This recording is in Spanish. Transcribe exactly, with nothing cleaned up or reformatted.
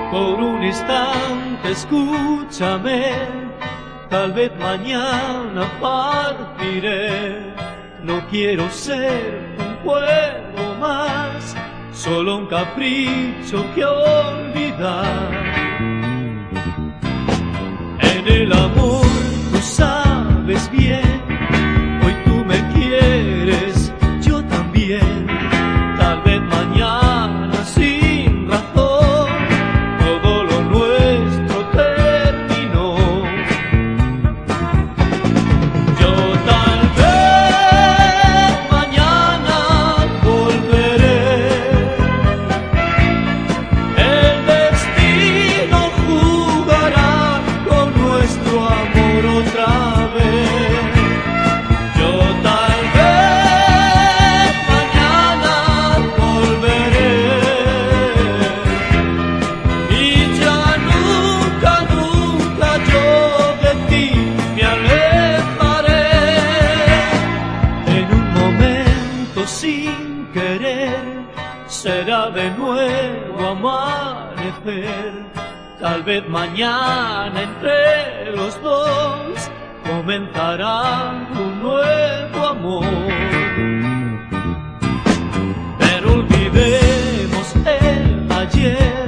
Por un instante escúchame, tal vez mañana partiré. No quiero ser un juego más, solo un capricho que olvidar. En el amor tú sabes bien, hoy tú me quieres, yo también. Tal vez mañana sin razón todo lo nuestro terminó. Yo tal vez mañana volveré. El destino jugará con nuestro amor otra vez. Yo tal vez mañana volveré y ya nunca, nunca yo de ti me alejaré. En un momento sin querer será de nuevo amanecer. Tal vez mañana entre los dos comenzará un nuevo amor. Pero olvidemos el ayer.